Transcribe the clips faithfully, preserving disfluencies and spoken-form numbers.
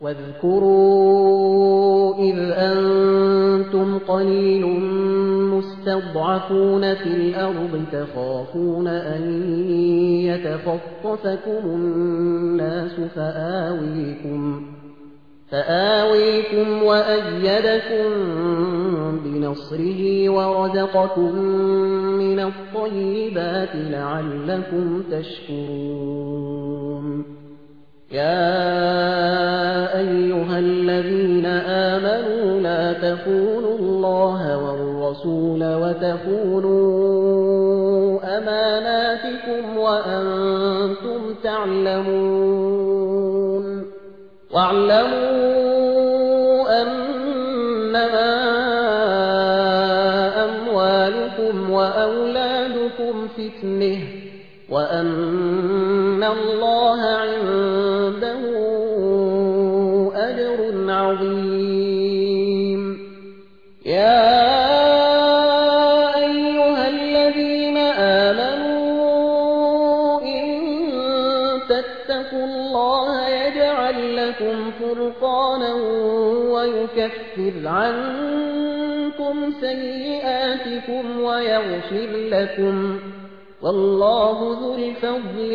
واذكروا إذ أنتم قليل مستضعفون في الأرض تخافون أن يتخطفكم الناس فآويكم, فآويكم وأيدكم بنصره ورزقكم من الطيبات لعلكم تشكرون. يا أيها الذين آمنوا لا تخونوا الله والرسول وتخونوا أماناتكم وأنتم تعلمون واعلموا أنما أموالكم وأولادكم فتنة وأن الله عنده أجر عظيم. يا أيها الذين آمنوا إن تتقوا الله يجعل لكم فرقانا ويكفر عنكم سيئاتكم ويغفر لكم والله ذو الفضل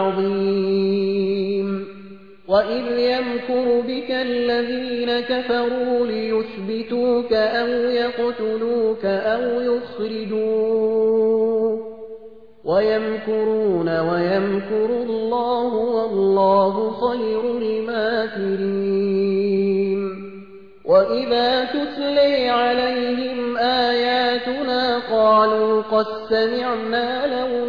العظيم. وإذ يمكر بك الذين كفروا ليثبتوك أو يقتلوك أو يخرجوك ويمكرون ويمكر الله والله خير الماكرين. وإذا تتلي عليهم آياتنا قالوا قد سمعنا لو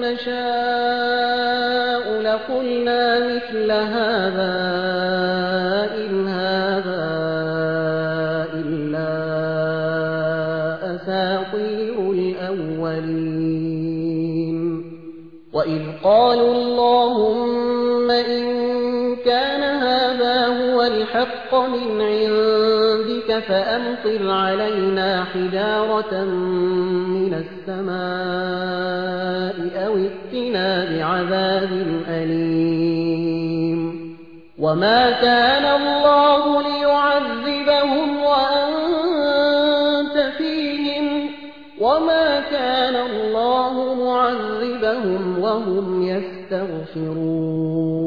نشاء لقلنا مثل هذا إن هذا إلا أساطير الأولين. وإذ قالوا اللهم إن كان هذا هو الحق من عندك فأمطر علينا حجارة من السماء أو ائتنا بعذاب أليم. وما كان الله ليعذبهم وأنت فيهم وما كان الله معذبهم وهم يستغفرون.